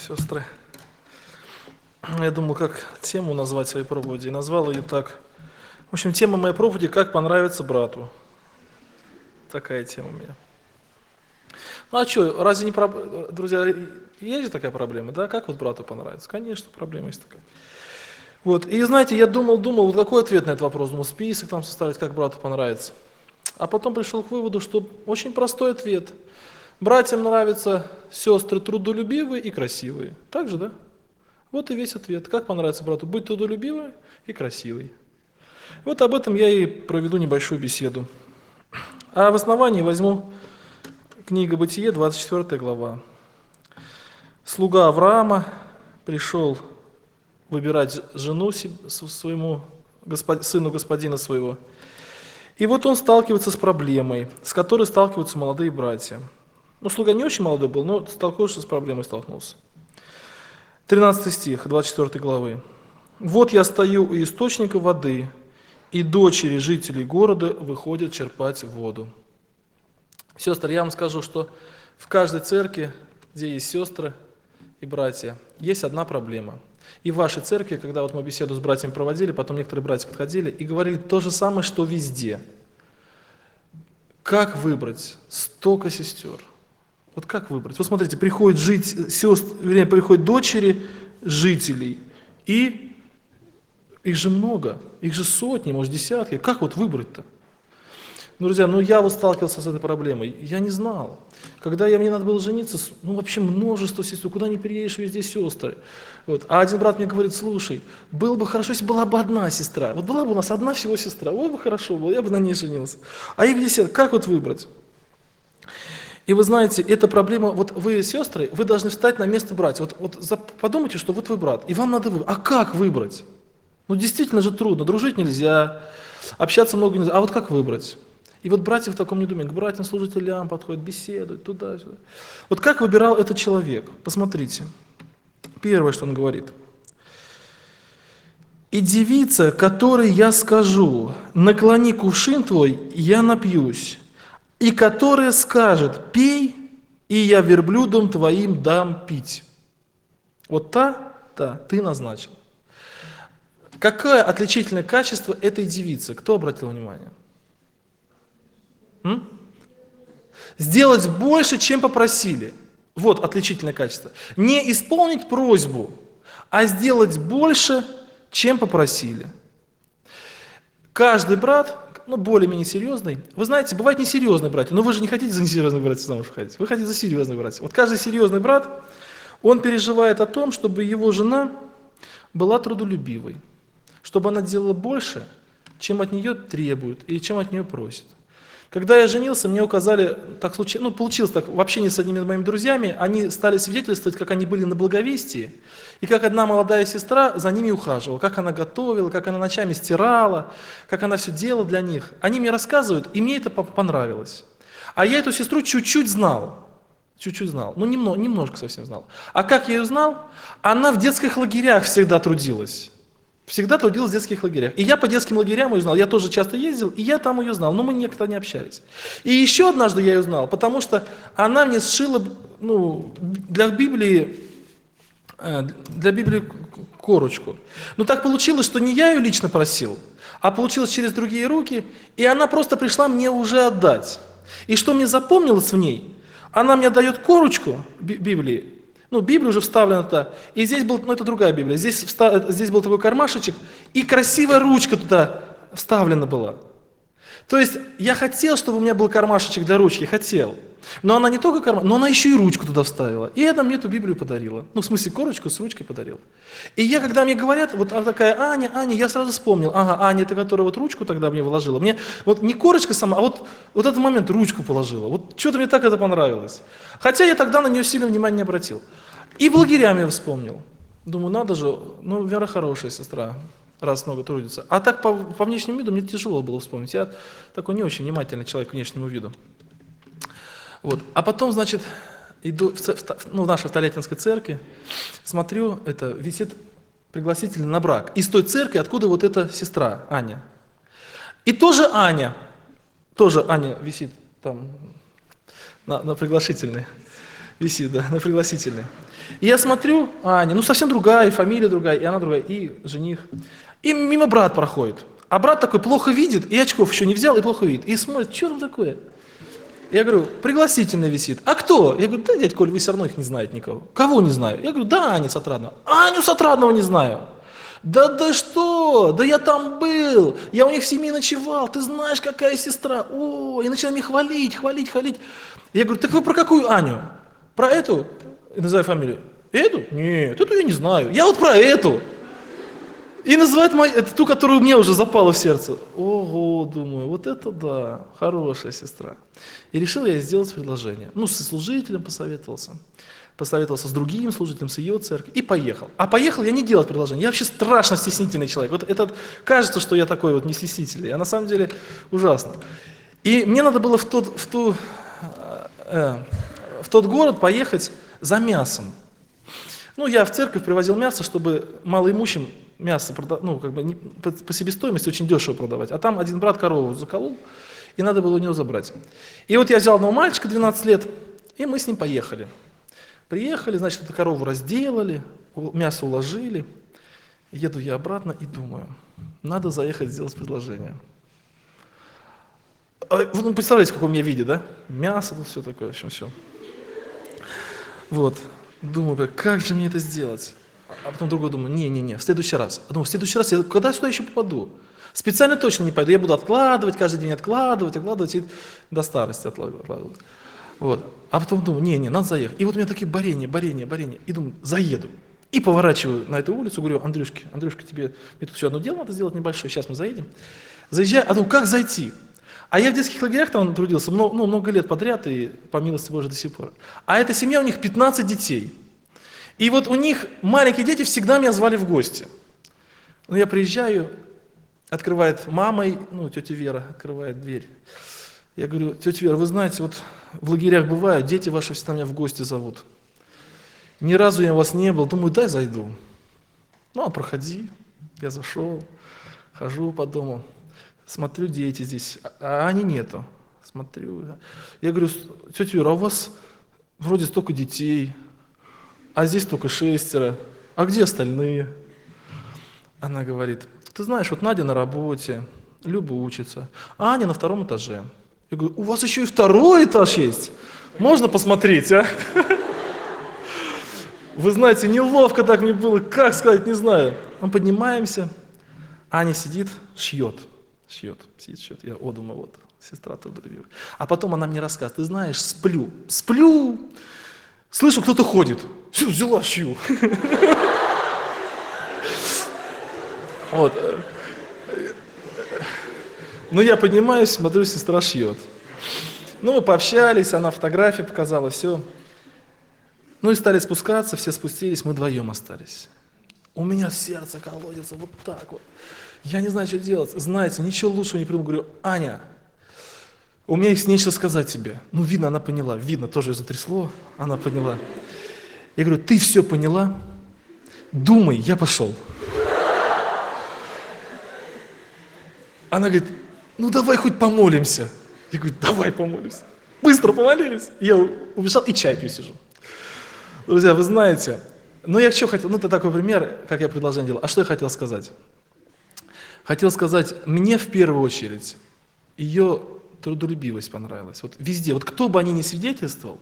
сестры. Я думал, как тему назвать своей проповеди, и назвал ее так. В общем, тема моей проповеди «Как понравиться брату». Такая тема у меня. Ну а что, разве не друзья, есть же такая проблема, да? Как вот брату понравится? Конечно, проблема есть такая. Вот, и знаете, я думал, вот какой ответ на этот вопрос? Думал, список там составить, как брату понравится. А потом пришел к выводу, что очень простой ответ. Братьям нравятся сестры трудолюбивые и красивые. Так же, да? Вот и весь ответ. Как понравится брату быть трудолюбивым и красивой. Вот об этом я и проведу небольшую беседу. А в основании возьму книга Бытие, 24 глава. Слуга Авраама пришел выбирать жену своему сыну господина своего. И вот он сталкивается с проблемой, с которой сталкиваются молодые братья. Ну, слуга не очень молодой был, но столкнулся с проблемой, столкнулся. 13 стих 24 главы. «Вот я стою у источника воды, и дочери жителей города выходят черпать воду». Сестры, я вам скажу, что в каждой церкви, где есть сестры и братья, есть одна проблема. И в вашей церкви, когда вот мы беседу с братьями проводили, потом некоторые братья подходили и говорили то же самое, что везде. Как выбрать столько сестер? Вот как выбрать? Вот смотрите, приходят приходят дочери жителей, и их же много, их же сотни, может десятки. Как вот выбрать-то? Друзья, я вот сталкивался с этой проблемой, я не знал. Когда мне надо было жениться, вообще множество сестер, куда ни переедешь, везде сестры. Вот. А один брат мне говорит, слушай, было бы хорошо, если была бы одна сестра. Вот была бы у нас одна всего сестра, вот бы хорошо было, я бы на ней женился. А их десятки, как вот выбрать? И вы знаете, эта проблема, вот вы, сестры, вы должны встать на место братьев. Подумайте, что вот вы брат, и вам надо выбрать. А как выбрать? Действительно же трудно, дружить нельзя, общаться много нельзя. А вот как выбрать? И вот братья в таком недоумении, к братьям-служителям подходят, беседуют, туда-сюда. Вот как выбирал этот человек? Посмотрите. Первое, что он говорит. «И девица, которой я скажу, наклони кувшин твой, я напьюсь, и которая скажет, пей, и я верблюдом твоим дам пить». Вот ты назначил. Какое отличительное качество этой девицы? Кто обратил внимание? Сделать больше, чем попросили. Вот отличительное качество. Не исполнить просьбу, а сделать больше, чем попросили. Каждый брат, более-менее серьезный. Вы знаете, бывают несерьезные братья, но вы же не хотите за несерьезных братьев замуж ходить. Вы хотите за серьезных братьев. Вот каждый серьезный брат, он переживает о том, чтобы его жена была трудолюбивой, чтобы она делала больше, чем от нее требуют или чем от нее просят. Когда я женился, мне указали, получилось так, в общении с одними моими друзьями, они стали свидетельствовать, как они были на благовестии, и как одна молодая сестра за ними ухаживала, как она готовила, как она ночами стирала, как она все делала для них. Они мне рассказывают, и мне это понравилось. А я эту сестру чуть-чуть знал, немножко совсем знал. А как я ее знал? Она в детских лагерях всегда трудилась. Всегда трудилась в детских лагерях. И я по детским лагерям ее знал. Я тоже часто ездил, и я там ее знал. Но мы никогда не общались. И еще однажды я ее знал, потому что она мне сшила для Библии корочку. Но так получилось, что не я ее лично просил, а получилось через другие руки, и она просто пришла мне уже отдать. И что мне запомнилось в ней? Она мне дает корочку Библии, Библия уже вставлена-то, и здесь был, это другая Библия, здесь был такой кармашечек, и красивая ручка туда вставлена была. То есть я хотел, чтобы у меня был кармашечек для ручки, хотел. Но она не только кармашечек, но она еще и ручку туда вставила. И она мне эту Библию подарила. В смысле, корочку с ручкой подарила. И когда мне говорят, она такая, Аня, я сразу вспомнил, Аня, это которая ручку тогда мне вложила. Мне не корочка сама, а вот этот момент ручку положила. Что-то мне так это понравилось. Хотя я тогда на нее сильно внимания не обратил. И в лагерях я вспомнил. Думаю, надо же, Вера хорошая сестра, раз много трудится. А так по внешнему виду мне тяжело было вспомнить. Я такой не очень внимательный человек к внешнему виду. А потом, иду в нашей Толятинской церкви, смотрю, висит пригласительный на брак. Из той церкви, откуда эта сестра, Аня. И тоже Аня висит там на пригласительной. На пригласительной. И я смотрю, Аня, ну совсем другая, и фамилия другая, и она другая, и жених. И мимо брат проходит. А брат такой плохо видит, и очков еще не взял, и плохо видит. И смотрит, что там такое? Я говорю, пригласительный висит. А кто? Я говорю, да, дядь Коль, вы все равно их не знаете никого. Кого не знаю? Я говорю, да, Аня Сатрадного. Аню Сатрадного не знаю. Да что? Да я там был. Я у них в семье ночевал. Ты знаешь, какая сестра. О, и начинаю мне хвалить. Я говорю, так вы про какую Аню? Про эту? И называю фамилию. Эту? Нет, эту я не знаю. Я вот про эту. И называет это ту, которую мне уже запала в сердце. Ого, думаю, вот это да, хорошая сестра. И решил я сделать предложение. Ну, со служителем посоветовался с другим служителем, с ее церковью, и поехал. А поехал я не делать предложение. Я вообще страшно стеснительный человек. Вот это кажется, что я такой вот не стеснительный, а на самом деле ужасно. И мне надо было в тот город поехать за мясом. Ну, я в церковь привозил мясо, чтобы малоимущим мясо, ну, как бы по себестоимости очень дешево продавать. А там один брат корову заколол, и надо было у него забрать. И вот я взял одного мальчика 12 лет, и мы с ним поехали. Приехали, значит, эту корову разделали, мясо уложили. Еду я обратно и думаю, надо заехать сделать предложение. Ну, представляете, в каком я виде, да? Мясо, тут все такое, в общем, все. Вот. Думаю, как же мне это сделать? А потом другой думаю, не, в следующий раз. Думаю, в следующий раз, когда сюда еще попаду? Специально точно не пойду, я буду откладывать, каждый день откладывать, и до старости откладывать. Вот. А потом думаю, не, надо заехать. И вот у меня такие борения. И думаю, заеду. И поворачиваю на эту улицу, говорю, Андрюшка, мне тут еще одно дело надо сделать небольшое, сейчас мы заедем. Заезжаю, а думаю, как зайти? А я в детских лагерях там трудился много лет подряд, и по милости Божией до сих пор. А эта семья, у них 15 детей. И вот у них маленькие дети всегда меня звали в гости. Ну, я приезжаю, открывает мама, тетя Вера открывает дверь. Я говорю, тетя Вера, вы знаете, вот в лагерях бывают, дети ваши всегда меня в гости зовут. Ни разу я у вас не был, думаю, дай зайду. Ну, а проходи. Я зашел, хожу по дому, смотрю, дети здесь, а они нету. Смотрю. Я говорю, тетя Вера, а у вас вроде столько детей, а здесь только 6, а где остальные? Она говорит, ты знаешь, вот Надя на работе, Люба учится, а Аня на 2 этаже. Я говорю, у вас еще и 2 этаж есть? Можно посмотреть, а? Вы знаете, неловко так мне было, как сказать, не знаю. Мы поднимаемся, Аня сидит, шьет. Я думаю, вот, сестра трудолюбивая. А потом она мне рассказывает, ты знаешь, сплю, слышу, кто-то ходит. Все, взяла, шью. Вот. Ну, я поднимаюсь, смотрю, сестра шьет. Ну, мы пообщались, она фотографии показала, все. Ну, и стали спускаться, все спустились, мы вдвоем остались. У меня сердце колодится вот так вот. Я не знаю, что делать. Знаете, ничего лучшего не придумал. Говорю, Аня, у меня есть нечто сказать тебе. Ну, видно, она поняла. Видно, тоже ее затрясло, она поняла. Я говорю, ты все поняла? Думай, я пошел. Она говорит, ну давай хоть помолимся. Я говорю, давай помолимся. Быстро помолились. Я убежал и чай пью сижу. Друзья, вы знаете, я что хотел, это такой пример, как я предложение делал. А что я хотел сказать? Хотел сказать, мне в первую очередь ее трудолюбивость понравилась. Вот везде, вот кто бы ни свидетельствовал,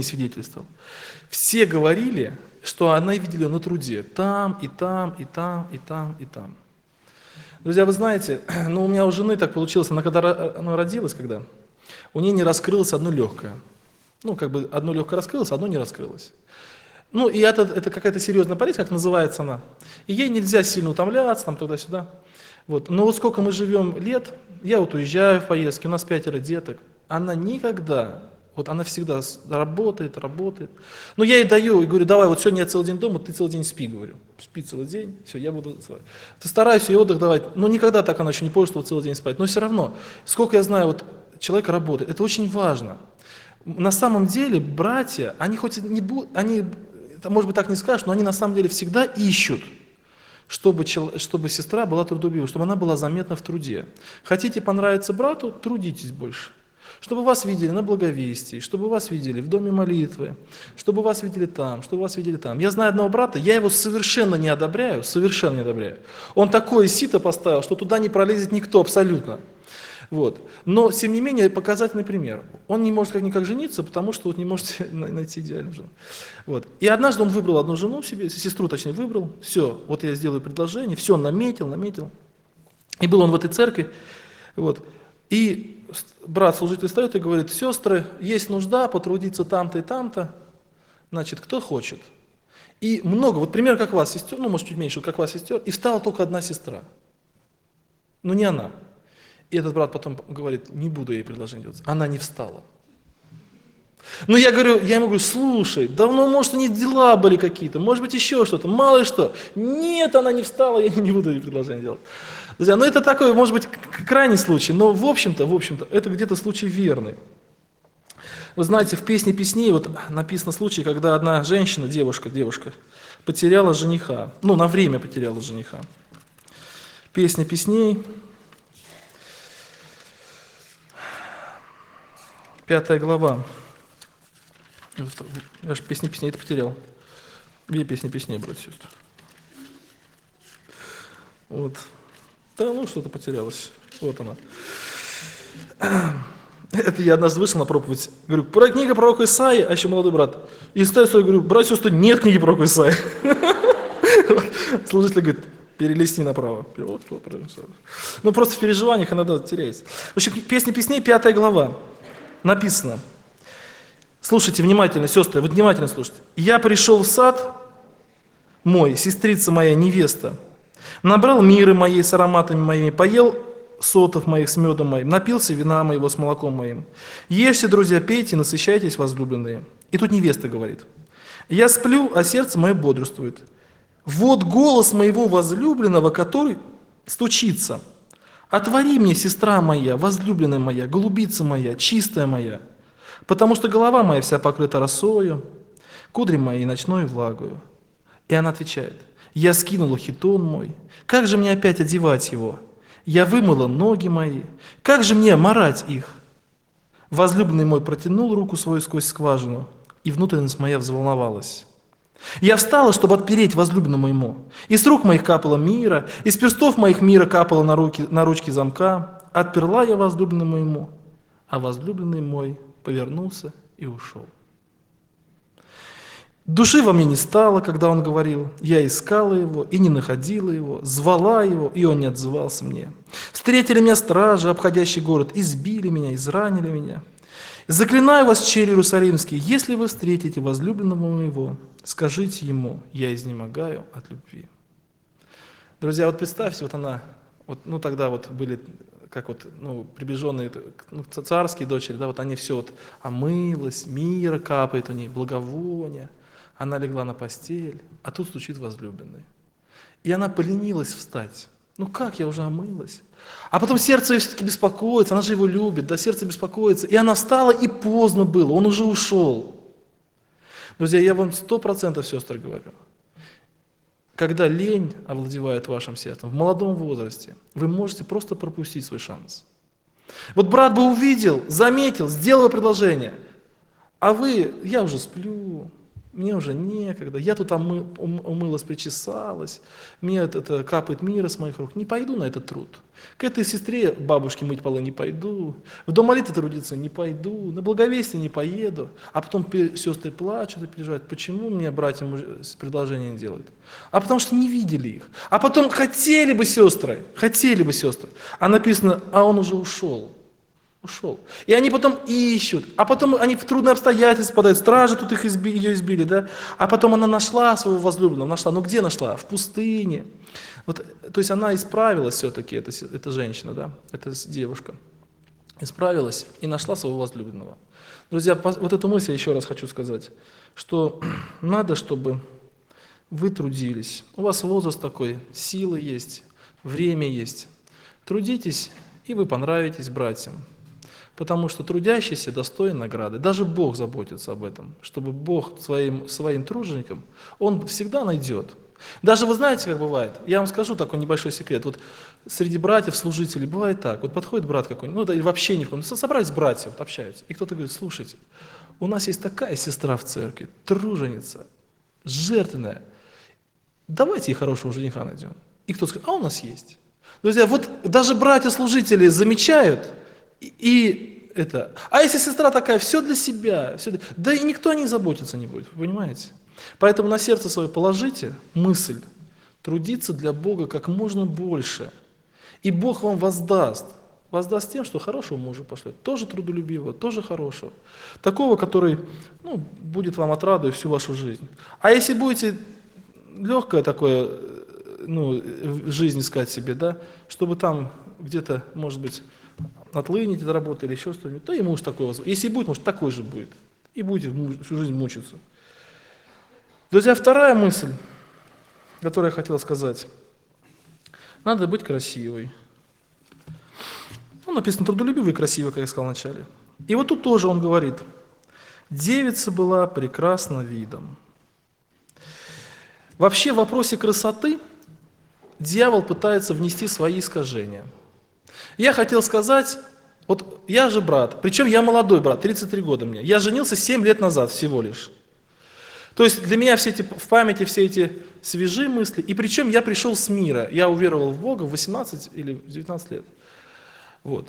все говорили, что она видела ее на труде. Там, и там. Друзья, вы знаете, у меня у жены так получилось, она родилась, у нее не раскрылось одно легкое. Одно легкое раскрылось, одно не раскрылось. И это какая-то серьезная болезнь, как называется она. И ей нельзя сильно утомляться, туда-сюда. Вот. Но вот сколько мы живем лет, я уезжаю в поездки, у нас 5 деток, она никогда, она всегда работает. Я ей даю и говорю, давай, вот сегодня я целый день дома, ты целый день спи, говорю. Спи целый день, все, я буду... Ты стараюсь ей отдых давать, никогда так она еще не поняла, что целый день спать. Но все равно, сколько я знаю, человек работает, это очень важно. На самом деле, братья, они хоть не будут, может быть, так не скажешь, но они на самом деле всегда ищут, чтобы сестра была трудолюбива, чтобы она была заметна в труде. Хотите понравиться брату, трудитесь больше. Чтобы вас видели на благовестии, чтобы вас видели в доме молитвы, чтобы вас видели там, чтобы вас видели там. Я знаю одного брата, я его совершенно не одобряю, совершенно не одобряю. Он такое сито поставил, что туда не пролезет никто абсолютно. Вот. Но, тем не менее, показательный пример. Он не может как-никак жениться, потому что вот не может найти идеальную жену. Вот. И однажды он выбрал одну жену себе, сестру точнее выбрал. Все, вот я сделаю предложение, все, наметил. И был он в этой церкви. Вот. И брат служитель встает и говорит: сестры, есть нужда потрудиться там-то и там-то. Значит, кто хочет. И много, вот пример как вас, сестер, ну, может, чуть меньше, как вас, сестер, и встала только одна сестра. Но не она. И этот брат потом говорит: не буду ей предложение делать. Она не встала. Ну, я ему говорю: слушай, давно, может, у них дела были какие-то, может быть, еще что-то, мало ли что. Нет, она не встала, я не буду ей предложение делать. Друзья, ну это такой, может быть, крайний случай, но в общем-то, это где-то случай верный. Вы знаете, в «Песне песней» вот написано случай, когда одна женщина, девушка, потеряла жениха, ну, на время потеряла жениха. «Песня песней», 5 глава. Я же «Песни песней» это потерял. Где «Песни песней», братья и сестры? Вот. Да, ну что-то потерялось. Вот она. Это я однажды вышел на проповедь. Говорю: книга пророка Исаии, а еще молодой брат. И стою, говорю: братья и сестры, нет книги пророка Исаии. Служитель говорит: перелистни направо. Ну просто в переживаниях иногда теряется. В общем, «Песни песней», 5 глава. Написано. Слушайте внимательно, сестры, вы внимательно слушайте. «Я пришел в сад мой, сестрица моя, невеста, набрал миры моей с ароматами моими, поел сотов моих с медом моим, напился вина моего с молоком моим. Ешьте, друзья, пейте, насыщайтесь, возлюбленные». И тут невеста говорит: «Я сплю, а сердце мое бодрствует. Вот голос моего возлюбленного, который стучится. Отвори мне, сестра моя, возлюбленная моя, голубица моя, чистая моя, потому что голова моя вся покрыта росою, кудри мои ночной влагою». И она отвечает: «Я скинула хитон мой, как же мне опять одевать его? Я вымыла ноги мои, как же мне омарать их? Возлюбленный мой протянул руку свою сквозь скважину, и внутренность моя взволновалась. Я встала, чтобы отпереть возлюбленному моему. Из рук моих капало мира, из перстов моих мира капало на ручки замка. Отперла я возлюбленному моему, а возлюбленный мой повернулся и ушел. Души во мне не стало, когда он говорил. Я искала его и не находила его, звала его, и он не отзывался мне. Встретили меня стражи, обходящий город, избили меня, изранили меня. Заклинаю вас, чери Иерусалимские, если вы встретите возлюбленного моего, скажите ему: я изнемогаю от любви». Друзья, вот представьте, вот она, вот, ну тогда вот были, как вот, ну, приближенные, ну, царские дочери, да, вот они все вот омылась, мира капает у ней, благовония. Она легла на постель, а тут стучит возлюбленный. И она поленилась встать. Ну как, я уже омылась. А потом сердце ее все-таки беспокоится, она же его любит, да, сердце беспокоится. И она встала, и поздно было, он уже ушел. Друзья, я вам 100%, сестры, говорю. Когда лень овладевает вашим сердцем, в молодом возрасте, вы можете просто пропустить свой шанс. Вот брат бы увидел, заметил, сделал предложение, а вы: я уже сплю, мне уже некогда, я тут умылась, причесалась, мне это капает мира с моих рук, не пойду на этот труд. К этой сестре бабушке мыть полы не пойду, в дом молитвы трудиться не пойду, на благовестие не поеду. А потом сестры плачут и переживают: почему мне братья предложение не делают? А потому что не видели их. А потом хотели бы сестры, а написано: а он уже ушел. И они потом ищут, а потом они в трудные обстоятельства попадают, стражи тут ее избили, да? А потом она нашла своего возлюбленного, ну где нашла? В пустыне. Вот, то есть она исправилась все-таки, эта женщина, да, эта девушка, исправилась и нашла своего возлюбленного. Друзья, вот эту мысль я еще раз хочу сказать, что надо, чтобы вы трудились. У вас возраст такой, силы есть, время есть. Трудитесь, и вы понравитесь братьям. Потому что трудящийся достоин награды. Даже Бог заботится об этом, чтобы Бог своим труженикам, Он всегда найдет. Даже вы знаете, как бывает? Я вам скажу такой небольшой секрет. Вот среди братьев, служителей бывает так. Вот подходит брат какой-нибудь, ну да и вообще никому, собрались братья, вот общаются. И кто-то говорит, слушайте, у нас есть такая сестра в церкви, труженица, жертвенная. Давайте ей хорошего жениха найдем. И кто-то скажет, а у нас есть. Друзья, вот даже братья-служители замечают, а если сестра такая, все для себя, да и никто о ней заботиться не будет, вы понимаете? Поэтому на сердце свое положите мысль, трудиться для Бога как можно больше. И Бог вам воздаст. Воздаст тем, что хорошего мужа пошлет, тоже трудолюбивого, тоже хорошего. Такого, который будет вам отрадой всю вашу жизнь. А если будете легкое такое, в жизни искать себе, да, чтобы там где-то, может быть, отлынить от работы или еще что-нибудь, то и муж такой возможно. Если будет, может, такой же будет. И будете всю жизнь мучиться. Друзья, вторая мысль, которую я хотел сказать. Надо быть красивой. Написано трудолюбивой и красивой, как я сказал вначале. И вот тут тоже он говорит, девица была прекрасна видом. Вообще в вопросе красоты дьявол пытается внести свои искажения. Я хотел сказать, вот я же брат, причем я молодой брат, 33 года мне. Я женился 7 лет назад всего лишь. То есть для меня в памяти все эти свежие мысли, и причем я пришел с мира, я уверовал в Бога в 18 или 19 лет. Вот.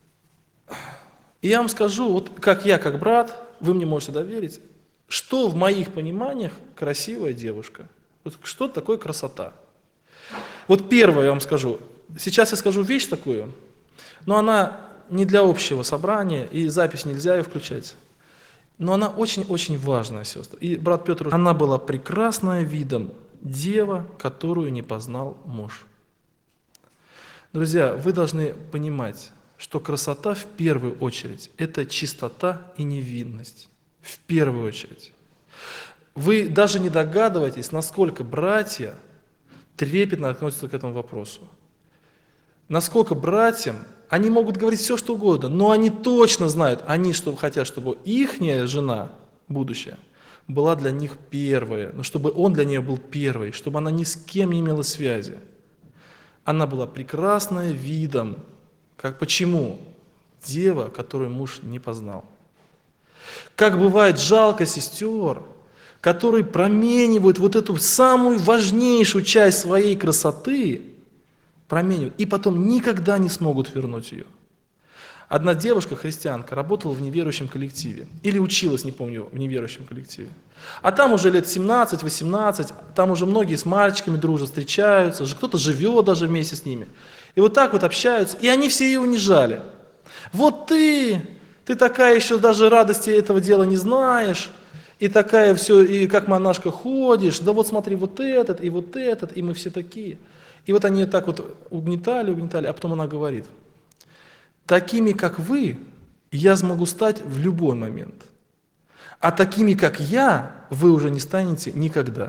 И я вам скажу, вот как я, как брат, вы мне можете доверить, что в моих пониманиях красивая девушка. Вот что такое красота? Вот первое я вам скажу. Сейчас я скажу вещь такую, но она не для общего собрания, и запись нельзя ее включать. Но она очень-очень важная, сестра. И брат Петр, она была прекрасная видом, дева, которую не познал муж. Друзья, вы должны понимать, что красота в первую очередь – это чистота и невинность. В первую очередь. Вы даже не догадываетесь, насколько братья трепетно относятся к этому вопросу. Насколько братьям, они могут говорить все, что угодно, но они точно знают, что хотят, чтобы ихняя жена, будущая, была для них первая, но чтобы он для нее был первый, чтобы она ни с кем не имела связи. Она была прекрасная видом. Почему? Дева, которую муж не познал. Как бывает жалко сестер, которые променивают вот эту самую важнейшую часть своей красоты, променивают, и потом никогда не смогут вернуть ее. Одна девушка, христианка, работала в неверующем коллективе, или училась, не помню, в неверующем коллективе. А там уже лет 17-18, там уже многие с мальчиками дружат, встречаются, кто-то живет даже вместе с ними. И вот так вот общаются, и они все ее унижали. Вот ты такая еще даже радости этого дела не знаешь, и такая все, и как монашка ходишь, да вот смотри, вот этот, и мы все такие. И вот они так вот угнетали, а потом она говорит, такими, как вы, я смогу стать в любой момент, а такими, как я, вы уже не станете никогда.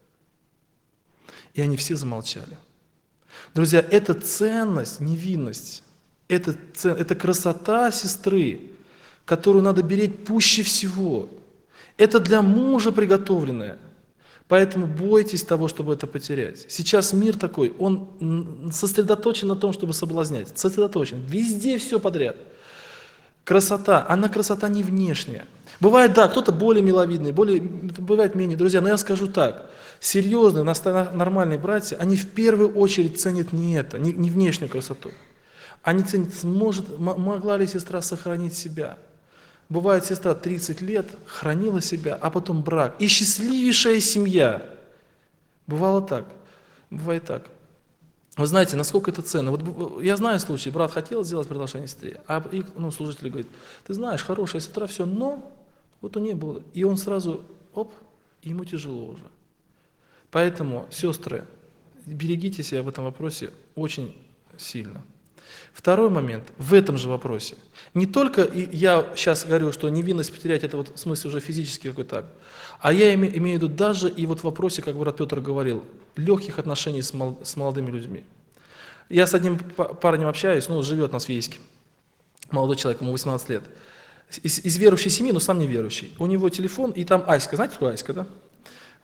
И они все замолчали. Друзья, это ценность, невинность, это красота сестры, которую надо беречь пуще всего. Это для мужа приготовленное. Поэтому бойтесь того, чтобы это потерять. Сейчас мир такой, он сосредоточен на том, чтобы соблазнять. Сосредоточен. Везде все подряд. Красота, она красота не внешняя. Бывает, да, кто-то более миловидный, бывает менее. Друзья, но я скажу так. Серьезные, нормальные братья, они в первую очередь ценят не это, не внешнюю красоту. Они ценят, могла ли сестра сохранить себя. Бывает, сестра 30 лет хранила себя, а потом брак. И счастливейшая семья. Бывало так. Бывает так. Вы знаете, насколько это ценно. Вот я знаю случай, брат хотел сделать предложение сестре, а служитель говорит, ты знаешь, хорошая сестра, все, но вот у нее было. И он сразу, ему тяжело уже. Поэтому, сестры, берегите себя в этом вопросе очень сильно. Второй момент в этом же вопросе. Не только я сейчас говорю, что невинность потерять, это вот в смысле уже физически какой-то акт, а я имею в виду даже и вот в вопросе, как брат Петр говорил, легких отношений с молодыми людьми. Я с одним парнем общаюсь, живет на Свейске, молодой человек, ему 18 лет, из верующей семьи, но сам не верующий. У него телефон, и там Аська, знаете, кто Аська, да?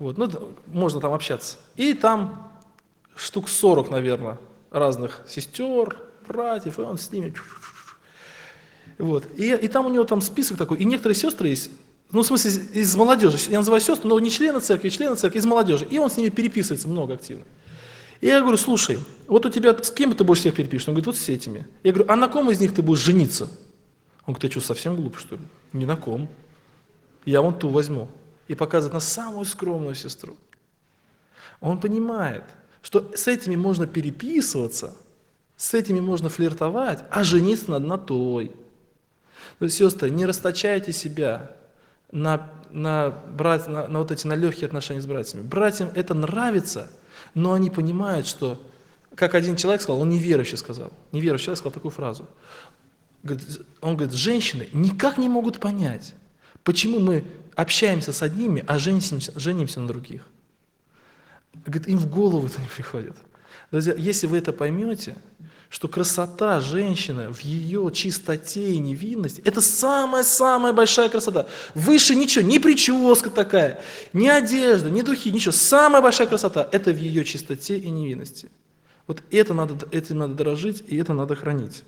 Вот, ну, можно там общаться. И там штук 40, наверное, разных сестер, братьев, и он с ними. Вот. И там у него там список такой, и некоторые сестры есть, ну, в смысле, из молодежи, я называю сестры, но не члены церкви, из молодежи, и он с ними переписывается много активно. И я говорю, слушай, вот у тебя, с кем ты больше всех перепишешь? Он говорит, вот с этими. Я говорю, а на ком из них ты будешь жениться? Он говорит, ты что, совсем глуп, что ли? Ни на ком. Я вон ту возьму. И показывает на самую скромную сестру. Он понимает, что с этими можно переписываться, с этими можно флиртовать, а жениться надо на той. То есть, сестры, не расточайте себя на вот эти на легкие отношения с братьями. Братьям это нравится, но они понимают, что, как один человек сказал, он неверующий сказал, неверующий человек сказал такую фразу. Он говорит, женщины никак не могут понять, почему мы общаемся с одними, а женимся на других. Говорит, им в голову это не приходит. Друзья, если вы это поймете, что красота женщины в ее чистоте и невинности, это самая-самая большая красота. Выше ничего, ни прическа такая, ни одежда, ни духи, ничего. Самая большая красота – это в ее чистоте и невинности. Вот этим надо дорожить, и это надо хранить.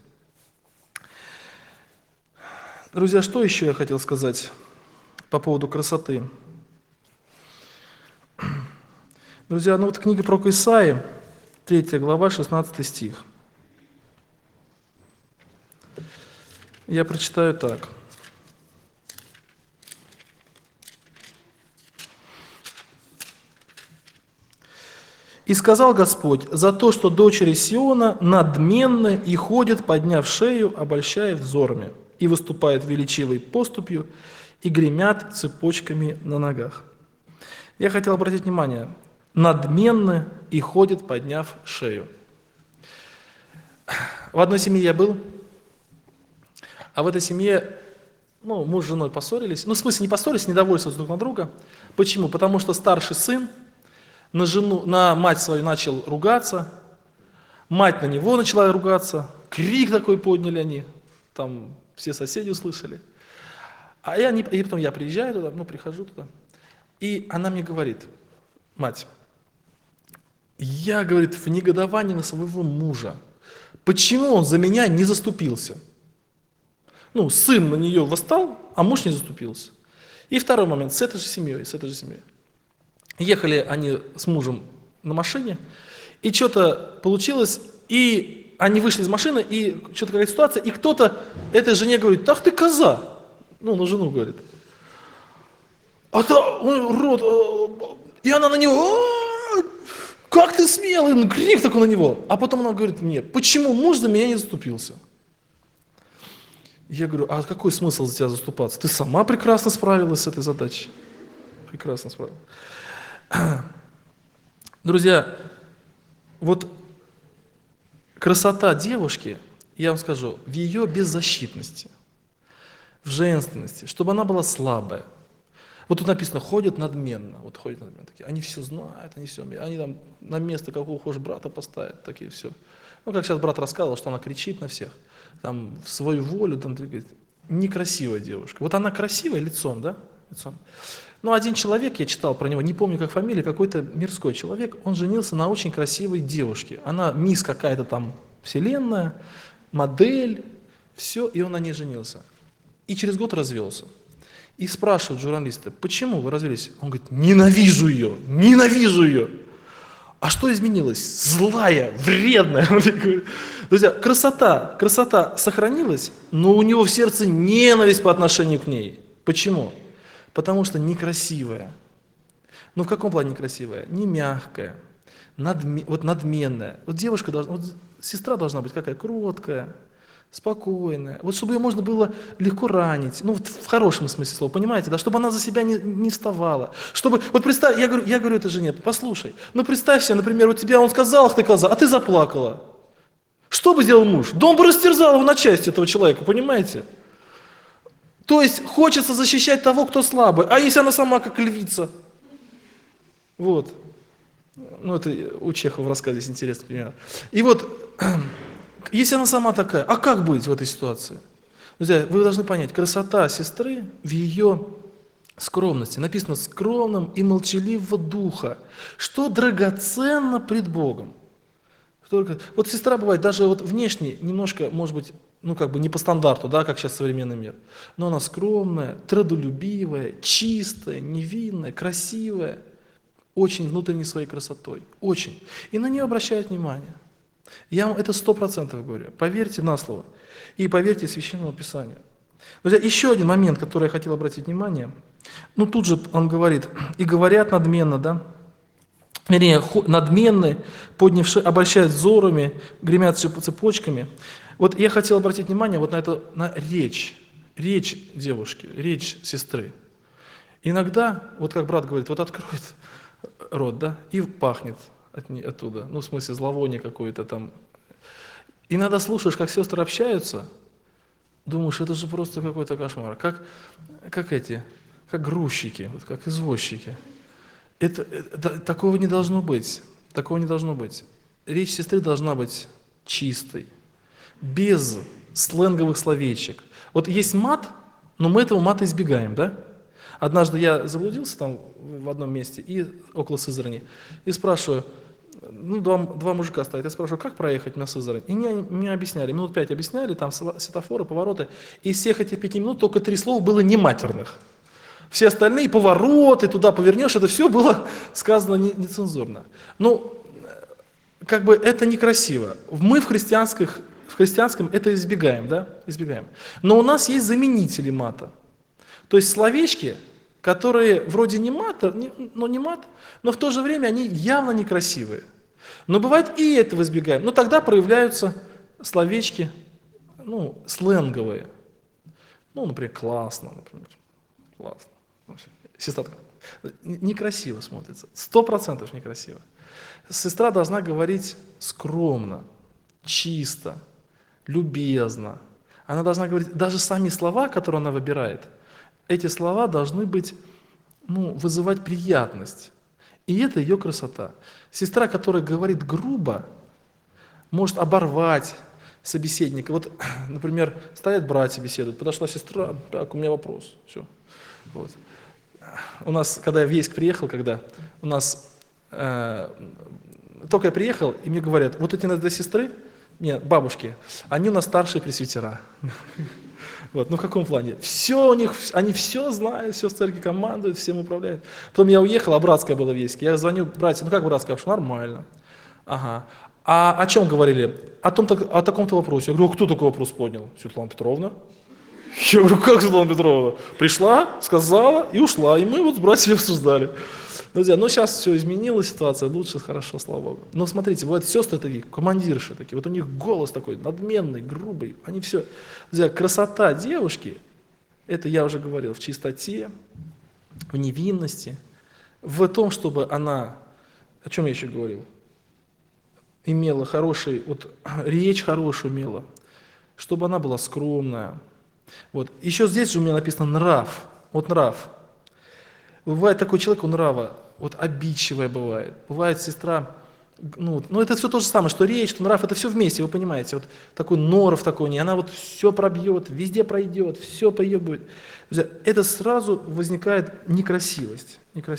Друзья, что еще я хотел сказать по поводу красоты? Друзья, ну вот книга пророка Исаии, 3 глава, 16 стих. Я прочитаю так. «И сказал Господь, за то, что дочери Сиона надменны и ходят, подняв шею, обольщая взорами, и выступают величивой поступью, и гремят цепочками на ногах». Я хотел обратить внимание, надменны и ходят, подняв шею. В одной семье я был, а в этой семье, муж с женой поссорились. Ну, в смысле, не поссорились, недовольствовались друг на друга. Почему? Потому что старший сын на мать свою начал ругаться, мать на него начала ругаться, крик такой подняли они, там все соседи услышали. И потом я приезжаю туда, прихожу туда, и она мне говорит, мать, я, говорит, в негодовании на своего мужа, почему он за меня не заступился? Сын на нее восстал, а муж не заступился. И второй момент, с этой же семьей. Ехали они с мужем на машине, и что-то получилось, и они вышли из машины, и что-то какая-то ситуация, и кто-то этой жене говорит, ах ты коза, на жену говорит. И она на него, как ты смелый, крик такой на него. А потом она говорит мне, почему муж за меня не заступился? Я говорю, а какой смысл за тебя заступаться? Ты сама прекрасно справилась с этой задачей. Прекрасно справилась. Друзья, вот красота девушки, я вам скажу, в ее беззащитности, в женственности, чтобы она была слабая. Вот тут написано, ходят надменно. Такие, они все знают, они там на место какого хочешь брата поставят, такие все. Как сейчас брат рассказывал, что она кричит на всех, там, в свою волю, там, говорит, некрасивая девушка. Вот она красивая лицом, да? Лицом. Один человек, я читал про него, не помню как фамилия, какой-то мирской человек, он женился на очень красивой девушке. Она мисс какая-то там вселенная, модель, все, и он на ней женился. И через год развелся. И спрашивают журналисты, почему вы развелись? Он говорит, ненавижу ее. А что изменилось? Злая, вредная. Друзья, красота сохранилась, но у него в сердце ненависть по отношению к ней. Почему? Потому что некрасивая. В каком плане некрасивая? Не мягкая, надменная. Девушка сестра должна быть какая? Кроткая, спокойная. Чтобы ее можно было легко ранить. В хорошем смысле слова, понимаете, да? Чтобы она за себя не вставала. Представь, я говорю этой жене, послушай, представь себе, например, у тебя он сказал, ах ты коза, а ты заплакала. Что бы сделал муж? Да он бы растерзал его на части, этого человека, понимаете? То есть хочется защищать того, кто слабый. А если она сама как львица? Это у Чехова в рассказе есть интересный пример. И если она сама такая, а как быть в этой ситуации? Друзья, вы должны понять, красота сестры в ее Скромности. Написано скромным и молчаливого духа, что драгоценно пред Богом. Только, вот сестра бывает даже вот внешне немножко, может быть, ну как бы не по стандарту, да, как сейчас современный мир, но она скромная, трудолюбивая, чистая, невинная, красивая, очень внутренней своей красотой, очень. И на нее обращают внимание. Я вам это 100% говорю, поверьте на слово и поверьте Священному Писанию. Друзья, еще один момент, который я хотел обратить внимание. Ну тут же он говорит, и говорят надменно, да, вернее, надменны, поднявшие, обольщают взорами, гремят цепочками. Вот я хотел обратить внимание вот на это, на речь девушки, речь сестры. Иногда, вот как брат говорит, вот откроет рот, да, и пахнет оттуда, ну, в смысле, зловоние какое-то там. Иногда слушаешь, как сестры общаются, думаешь, это же просто какой-то кошмар, как грузчики, вот как извозчики. Такого не должно быть. Такого не должно быть. Речь сестры должна быть чистой, без сленговых словечек. Вот есть мат, но мы этого мата избегаем, да? Однажды я заблудился там в одном месте, и около Сызрани, и спрашиваю, ну, два мужика стоят, я спрашиваю, как проехать на Сызрань? И мне объясняли, минут 5 объясняли, там светофоры, повороты. Из всех этих 5 минут только 3 слова было не матерных. Все остальные повороты, туда повернешь, это все было сказано нецензурно. Ну, как бы это некрасиво. Мы в христианском это избегаем, да? Избегаем. Но у нас есть заменители мата. То есть словечки, которые вроде не мат, но в то же время они явно некрасивые. Но бывает и этого избегаем. Но тогда проявляются словечки, ну, сленговые. Ну, например, классно, например. Классно. Сестра некрасиво смотрится, 100% некрасиво. Сестра должна говорить скромно, чисто, любезно. Она должна говорить, даже сами слова, которые она выбирает, эти слова должны быть, ну, вызывать приятность. И это ее красота. Сестра, которая говорит грубо, может оборвать собеседника. Вот, например, стоят братья беседуют, подошла сестра, так, у меня вопрос, все. Вот. У нас, когда я в Ейск приехал, у нас только я приехал, и мне говорят, вот эти иногда сестры, нет, бабушки, они у нас старшие пресвитера. Вот, ну в каком плане? Все у них, они все знают, все в церкви командуют, всем управляют. Потом я уехал, а братская была в Ейске. Я звоню, братья, ну как братская? Нормально. Ага. А о чем говорили? О таком-то вопросе. Я говорю, кто такой вопрос поднял? Светлана Петровна. Я говорю, как Светлана Петровна? Пришла, сказала и ушла. И мы вот с братьями обсуждали. Друзья, ну сейчас все изменилось, ситуация лучше, хорошо, слава Богу. Но смотрите, бывают сестры такие, командирши такие, вот у них голос такой надменный, грубый, они все. Друзья, красота девушки, это я уже говорил, в чистоте, в невинности, в том, чтобы она, о чем я еще говорил, имела хороший, вот речь хорошую имела, чтобы она была скромная. Вот. Еще здесь же у меня написано нрав. Вот нрав. Бывает такой человек у нрава, вот обидчивая бывает. Бывает сестра, ну это все то же самое, что речь, что нрав, это все вместе, вы понимаете. Вот такой норов такой, не, она вот все пробьет, везде пройдет, все по ее будет. Это сразу возникает некрасивость.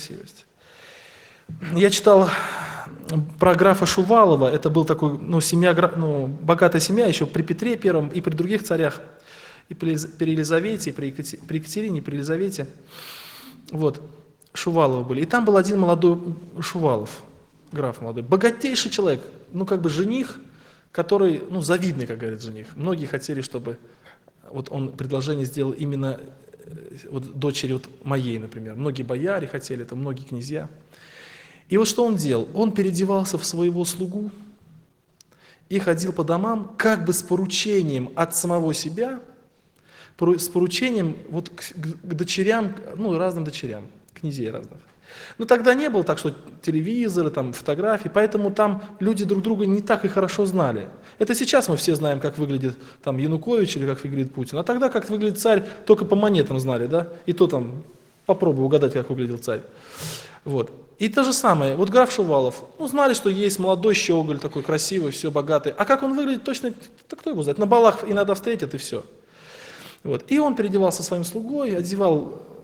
Я читал про графа Шувалова, это был такой, богатая семья еще при Петре Первом и при других царях, и при Елизавете, и при Екатерине, и при Елизавете. Вот, Шуваловы были. И там был один молодой Шувалов, граф молодой, богатейший человек, жених, который, завидный, как говорит жених. Многие хотели, чтобы вот он предложение сделал именно вот дочери вот моей, например. Многие бояре хотели, это многие князья. И вот что он делал? Он переодевался в своего слугу и ходил по домам как бы с поручением от самого себя, с поручением вот к дочерям, разным дочерям, князей разных. Но тогда не было так, что телевизоры, там, фотографии, поэтому там люди друг друга не так и хорошо знали. Это сейчас мы все знаем, как выглядит там Янукович или как выглядит Путин. А тогда, как выглядит царь, только по монетам знали, да? И то там попробуй угадать, как выглядел царь. Вот. И то же самое, вот граф Шувалов, знали, что есть молодой щеголь, такой красивый, все богатый. А как он выглядит точно, кто его знает? На балах иногда встретят и все. Вот. И он переодевался своим слугой, одевал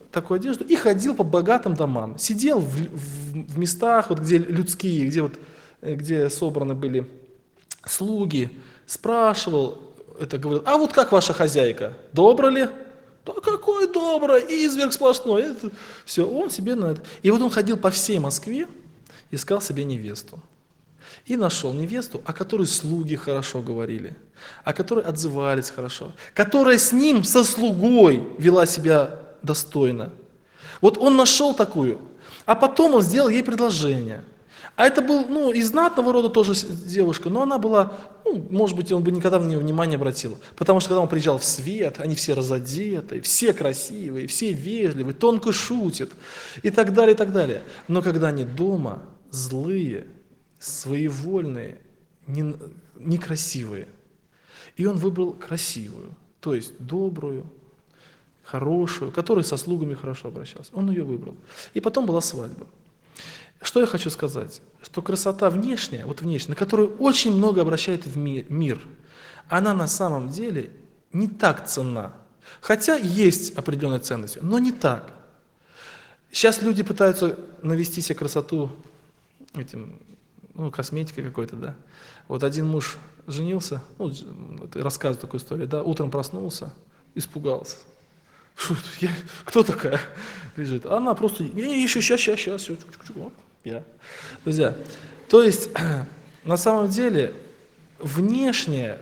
такую одежду и ходил по богатым домам. Сидел в местах, вот, где людские, где собраны были слуги, спрашивал, это говорил, а вот как ваша хозяйка, добра ли? Да какой добрый, изверг сплошной. Это, все, он себе на это. И вот он ходил по всей Москве, искал себе невесту. И нашел невесту, о которой слуги хорошо говорили, о которой отзывались хорошо, которая с ним, со слугой, вела себя достойно. Вот он нашел такую, а потом он сделал ей предложение. А это был, из знатного рода тоже девушка, но она была, может быть, он бы никогда на нее внимания не обратил. Потому что когда он приезжал в свет, они все разодеты, все красивые, все вежливые, тонко шутят и так далее, и так далее. Но когда они дома, злые, своевольные, некрасивые. И он выбрал красивую, то есть добрую, хорошую, которая со слугами хорошо обращалась. Он ее выбрал. И потом была свадьба. Что я хочу сказать? Что красота внешняя, на которую очень много обращает мир, она на самом деле не так ценна. Хотя есть определенная ценность, но не так. Сейчас люди пытаются навести себе красоту косметикой какой-то, да. Вот один муж женился, рассказываю такую историю, да, утром проснулся, испугался. Кто такая лежит? Она просто, еще сейчас, я. Друзья, то есть, на самом деле, внешнее,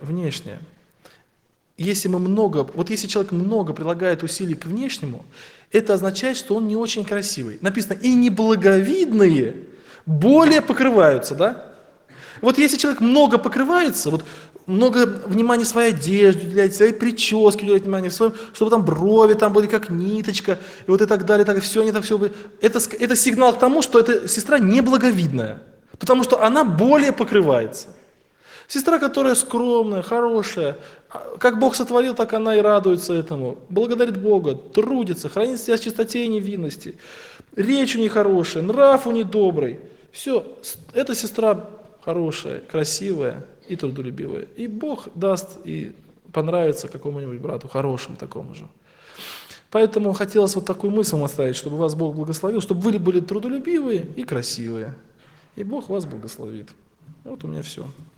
если человек много прилагает усилий к внешнему, это означает, что он не очень красивый. Написано, и неблаговидные более покрываются, да? Вот если человек много покрывается, много внимания своей одежде уделяет, своей прическе уделяет внимание, чтобы там брови там были как ниточка, и так далее, это сигнал к тому, что эта сестра неблаговидная, потому что она более покрывается. Сестра, которая скромная, хорошая, как Бог сотворил, так она и радуется этому, благодарит Бога, трудится, хранит себя в чистоте и невинности, речь у нее хорошая, нрав у нее добрый. Все, эта сестра хорошая, красивая и трудолюбивая. И Бог даст и понравится какому-нибудь брату, хорошему такому же. Поэтому хотелось такую мысль вам оставить, чтобы вас Бог благословил, чтобы вы были трудолюбивые и красивые. И Бог вас благословит. Вот у меня все.